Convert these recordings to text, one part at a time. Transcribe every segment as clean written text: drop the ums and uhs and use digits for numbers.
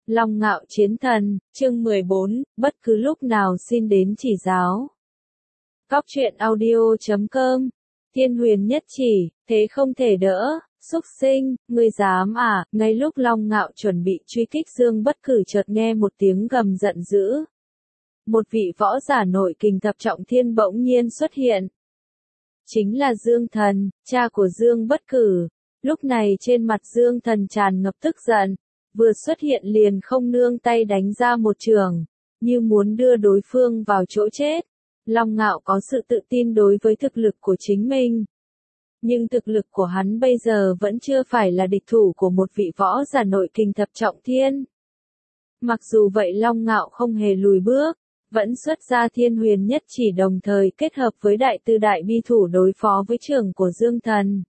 Long Ngạo Chiến Thần, chương 14, bất cứ lúc nào xin đến chỉ giáo. Cóc truyện audio.com. Thiên Huyền nhất chỉ, thế không thể đỡ, xúc sinh, ngươi dám à? Ngay lúc Long Ngạo chuẩn bị truy kích Dương Bất Cử chợt nghe một tiếng gầm giận dữ. Một vị võ giả nội kình thập trọng thiên bỗng nhiên xuất hiện. Chính là Dương Thần, cha của Dương Bất Cử. Lúc này trên mặt Dương Thần tràn ngập tức giận, vừa xuất hiện liền không nương tay đánh ra một chưởng, như muốn đưa đối phương vào chỗ chết. Long Ngạo có sự tự tin đối với thực lực của chính mình. Nhưng thực lực của hắn bây giờ vẫn chưa phải là địch thủ của một vị võ giả nội kình thập trọng thiên. Mặc dù vậy Long Ngạo không hề lùi bước, vẫn xuất ra Thiên Huyền nhất chỉ đồng thời kết hợp với đại tư đại bi thủ đối phó với chưởng của Dương Thần.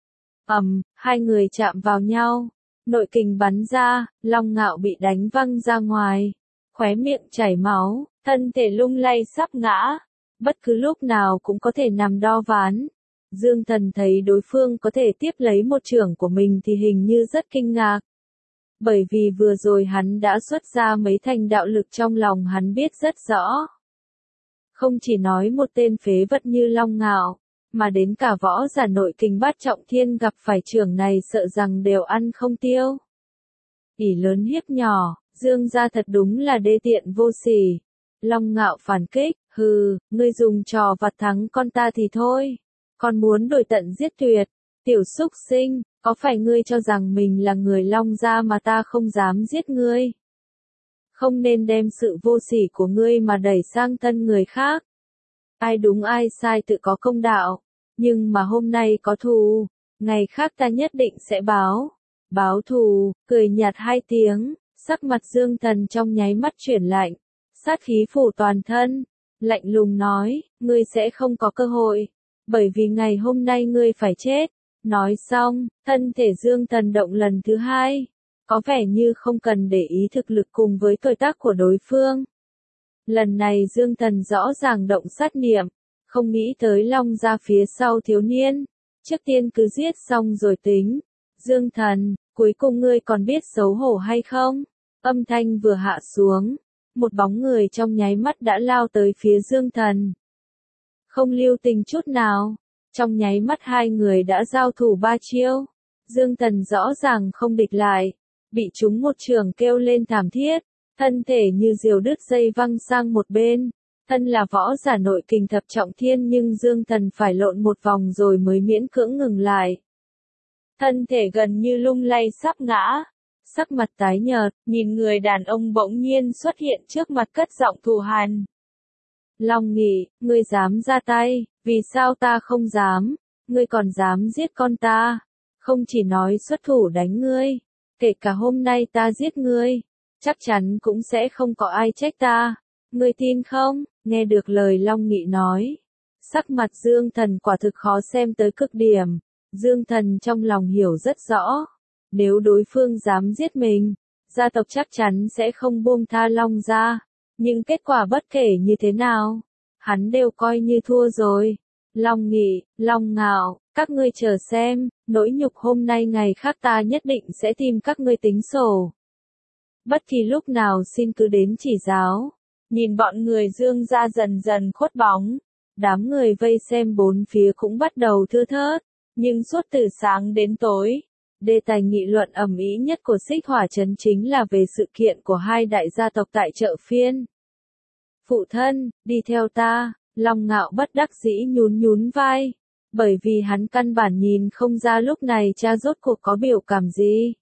Hai người chạm vào nhau, nội kình bắn ra, Long Ngạo bị đánh văng ra ngoài, khóe miệng chảy máu, thân thể lung lay sắp ngã, bất cứ lúc nào cũng có thể nằm đo ván. Dương Thần thấy đối phương có thể tiếp lấy một chưởng của mình thì hình như rất kinh ngạc. Bởi vì vừa rồi hắn đã xuất ra mấy thành đạo lực trong lòng hắn biết rất rõ. Không chỉ nói một tên phế vật như Long Ngạo, mà đến cả võ giả nội kình bát trọng thiên gặp phải chưởng này sợ rằng đều ăn không tiêu. Ỷ lớn hiếp nhỏ, Dương gia thật đúng là đê tiện vô sỉ. Long Ngạo phản kích, hừ, ngươi dùng trò vặt thắng con ta thì thôi. Còn muốn đuổi tận giết tuyệt, tiểu xúc sinh, có phải ngươi cho rằng mình là người Long gia mà ta không dám giết ngươi? Không nên đem sự vô sỉ của ngươi mà đẩy sang thân người khác. Ai đúng ai sai tự có công đạo, nhưng mà hôm nay có thù, ngày khác ta nhất định sẽ báo. Báo thù, cười nhạt hai tiếng, sắc mặt Dương Thần trong nháy mắt chuyển lạnh, sát khí phủ toàn thân, lạnh lùng nói, ngươi sẽ không có cơ hội, bởi vì ngày hôm nay ngươi phải chết. Nói xong, thân thể Dương Thần động lần thứ hai, có vẻ như không cần để ý thực lực cùng với tuổi tác của đối phương. Lần này Dương Thần rõ ràng động sát niệm, không nghĩ tới Long gia phía sau thiếu niên, trước tiên cứ giết xong rồi tính. Dương Thần, cuối cùng ngươi còn biết xấu hổ hay không? Âm thanh vừa hạ xuống, một bóng người trong nháy mắt đã lao tới phía Dương Thần. Không lưu tình chút nào, trong nháy mắt hai người đã giao thủ ba chiêu. Dương Thần rõ ràng không địch lại, bị trúng một chưởng kêu lên thảm thiết, thân thể như diều đứt dây văng sang một bên. Thân là võ giả nội kình thập trọng thiên nhưng Dương Thần phải lộn một vòng rồi mới miễn cưỡng ngừng lại. Thân thể gần như lung lay sắp ngã, sắc mặt tái nhợt, nhìn người đàn ông bỗng nhiên xuất hiện trước mặt cất giọng thù hằn. Long Nghị, ngươi dám ra tay, vì sao ta không dám, ngươi còn dám giết con ta, không chỉ nói xuất thủ đánh ngươi, kể cả hôm nay ta giết ngươi, chắc chắn cũng sẽ không có ai trách ta, ngươi tin không? Nghe được lời Long Nghị nói, sắc mặt Dương Thần quả thực khó xem tới cực điểm. Dương Thần trong lòng hiểu rất rõ, nếu đối phương dám giết mình, gia tộc chắc chắn sẽ không buông tha Long gia, nhưng kết quả bất kể như thế nào, hắn đều coi như thua rồi. Long Nghị, Long Ngạo, các ngươi chờ xem, nỗi nhục hôm nay ngày khác ta nhất định sẽ tìm các ngươi tính sổ. Bất kỳ lúc nào xin cứ đến chỉ giáo. Nhìn bọn người Dương gia dần dần khuất bóng, đám người vây xem bốn phía cũng bắt đầu thưa thớt, nhưng suốt từ sáng đến tối, đề tài nghị luận ầm ĩ nhất của Xích Hỏa Trấn chính là về sự kiện của hai đại gia tộc tại chợ phiên. Phụ thân, đi theo ta, Long Ngạo bất đắc dĩ nhún nhún vai, bởi vì hắn căn bản nhìn không ra lúc này cha rốt cuộc có biểu cảm gì.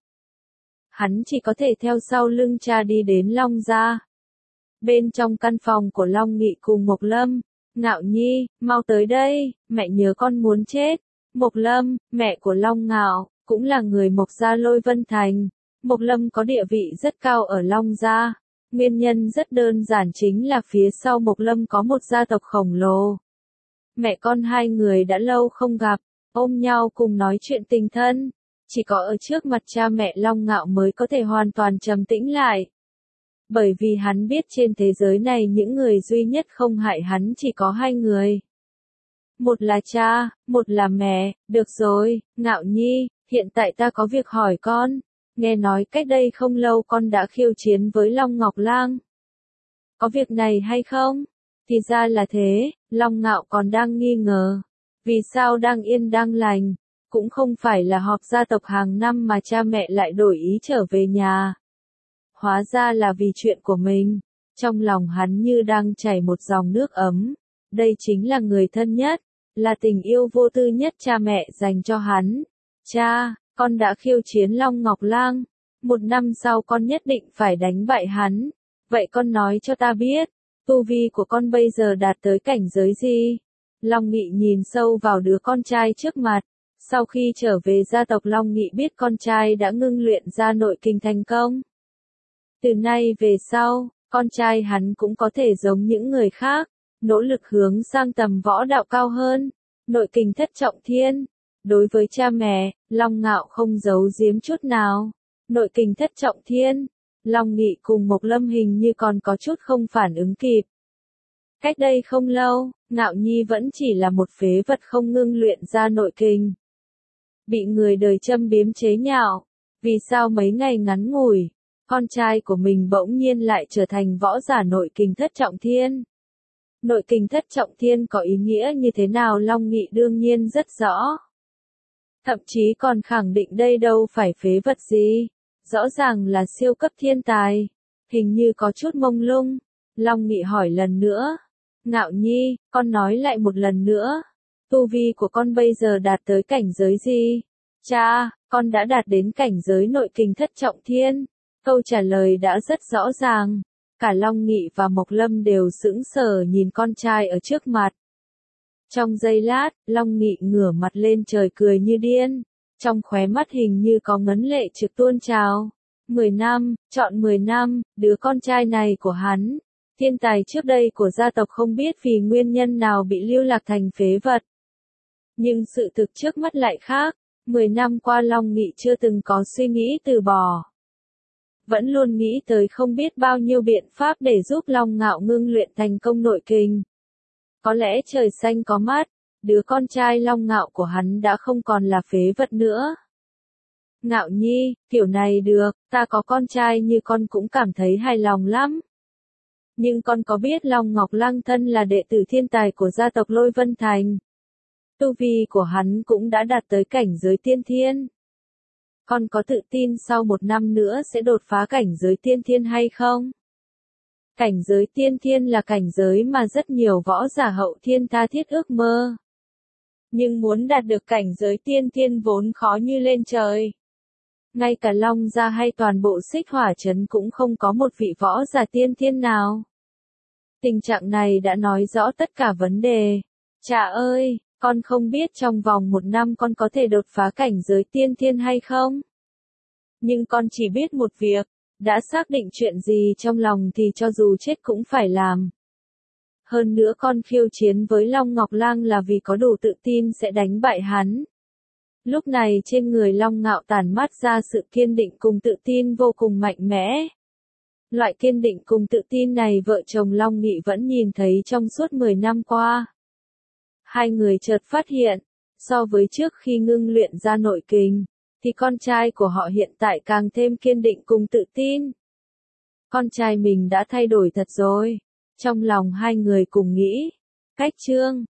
Hắn chỉ có thể theo sau lưng cha đi đến Long gia. Bên trong căn phòng của Long Nghị cùng Mộc Lâm, Ngạo Nhi, mau tới đây, mẹ nhớ con muốn chết. Mộc Lâm, mẹ của Long Ngạo, cũng là người Mộc gia Lôi Vân Thành. Mộc Lâm có địa vị rất cao ở Long gia. Nguyên nhân rất đơn giản chính là phía sau Mộc Lâm có một gia tộc khổng lồ. Mẹ con hai người đã lâu không gặp, ôm nhau cùng nói chuyện tình thân. Chỉ có ở trước mặt cha mẹ Long Ngạo mới có thể hoàn toàn trầm tĩnh lại. Bởi vì hắn biết trên thế giới này những người duy nhất không hại hắn chỉ có hai người. Một là cha, một là mẹ. Được rồi, Ngạo Nhi, hiện tại ta có việc hỏi con. nghe nói cách đây không lâu con đã khiêu chiến với Long Ngọc Lang. Có việc này hay không? Thì ra là thế, Long Ngạo còn đang nghi ngờ. Vì sao đang yên đang lành, cũng không phải là họp gia tộc hàng năm mà cha mẹ lại đổi ý trở về nhà. Hóa ra là vì chuyện của mình. Trong lòng hắn như đang chảy một dòng nước ấm. Đây chính là người thân nhất, là tình yêu vô tư nhất cha mẹ dành cho hắn. Cha, con đã khiêu chiến Long Ngọc Lang. 1 năm sau con nhất định phải đánh bại hắn. Vậy con nói cho ta biết, tu vi của con bây giờ đạt tới cảnh giới gì? Long Nghị nhìn sâu vào đứa con trai trước mặt. Sau khi trở về gia tộc Long Nghị biết con trai đã ngưng luyện ra nội kinh thành công. Từ nay về sau, con trai hắn cũng có thể giống những người khác, nỗ lực hướng sang tầm võ đạo cao hơn, nội kinh thất trọng thiên. Đối với cha mẹ, Long Ngạo không giấu giếm chút nào. Nội kinh thất trọng thiên, Long Nghị cùng Mộc Lâm hình như còn có chút không phản ứng kịp. Cách đây không lâu, Ngạo Nhi vẫn chỉ là một phế vật không ngưng luyện ra nội kinh. Bị người đời châm biếm chế nhạo, vì sao mấy ngày ngắn ngủi, con trai của mình bỗng nhiên lại trở thành võ giả nội kinh thất trọng thiên. Nội kinh thất trọng thiên có ý nghĩa như thế nào Long Nghị đương nhiên rất rõ. Thậm chí còn khẳng định đây đâu phải phế vật gì, rõ ràng là siêu cấp thiên tài. Hình như có chút mông lung, Long Nghị hỏi lần nữa. Ngạo Nhi, con nói lại một lần nữa. Tu vi của con bây giờ đạt tới cảnh giới gì? Cha, con đã đạt đến cảnh giới nội kinh thất trọng thiên. Câu trả lời đã rất rõ ràng. Cả Long Nghị và Mộc Lâm đều sững sờ nhìn con trai ở trước mặt. Trong giây lát, Long Nghị ngửa mặt lên trời cười như điên. Trong khóe mắt hình như có ngấn lệ trực tuôn trào. 10 năm, chọn 10 năm, đứa con trai này của hắn. Thiên tài trước đây của gia tộc không biết vì nguyên nhân nào bị lưu lạc thành phế vật. Nhưng sự thực trước mắt lại khác. 10 năm qua Long Nghị chưa từng có suy nghĩ từ bỏ. Vẫn luôn nghĩ tới không biết bao nhiêu biện pháp để giúp Long Ngạo ngưng luyện thành công nội kinh. Có lẽ trời xanh có mắt, đứa con trai Long Ngạo của hắn đã không còn là phế vật nữa. Ngạo Nhi, kiểu này được, ta có con trai như con cũng cảm thấy hài lòng lắm. Nhưng con có biết Long Ngọc Lang thân là đệ tử thiên tài của gia tộc Lôi Vân Thành. Tu vi của hắn cũng đã đạt tới cảnh giới tiên thiên. Con có tự tin sau 1 năm nữa sẽ đột phá cảnh giới tiên thiên hay không? Cảnh giới tiên thiên là cảnh giới mà rất nhiều võ giả hậu thiên tha thiết ước mơ. Nhưng muốn đạt được cảnh giới tiên thiên vốn khó như lên trời. Ngay cả Long gia hay toàn bộ Xích Hỏa trấn cũng không có một vị võ giả tiên thiên nào. Tình trạng này đã nói rõ tất cả vấn đề. Cha ơi, con không biết trong vòng 1 năm con có thể đột phá cảnh giới tiên thiên hay không? Nhưng con chỉ biết một việc, đã xác định chuyện gì trong lòng thì cho dù chết cũng phải làm. Hơn nữa con khiêu chiến với Long Ngọc Lang là vì có đủ tự tin sẽ đánh bại hắn. Lúc này trên người Long Ngạo tản mát ra sự kiên định cùng tự tin vô cùng mạnh mẽ. Loại kiên định cùng tự tin này vợ chồng Long Nghị vẫn nhìn thấy trong suốt 10 năm qua. Hai người chợt phát hiện, so với trước khi ngưng luyện ra nội kinh, thì con trai của họ hiện tại càng thêm kiên định cùng tự tin. Con trai mình đã thay đổi thật rồi. Trong lòng hai người cùng nghĩ. Cách chương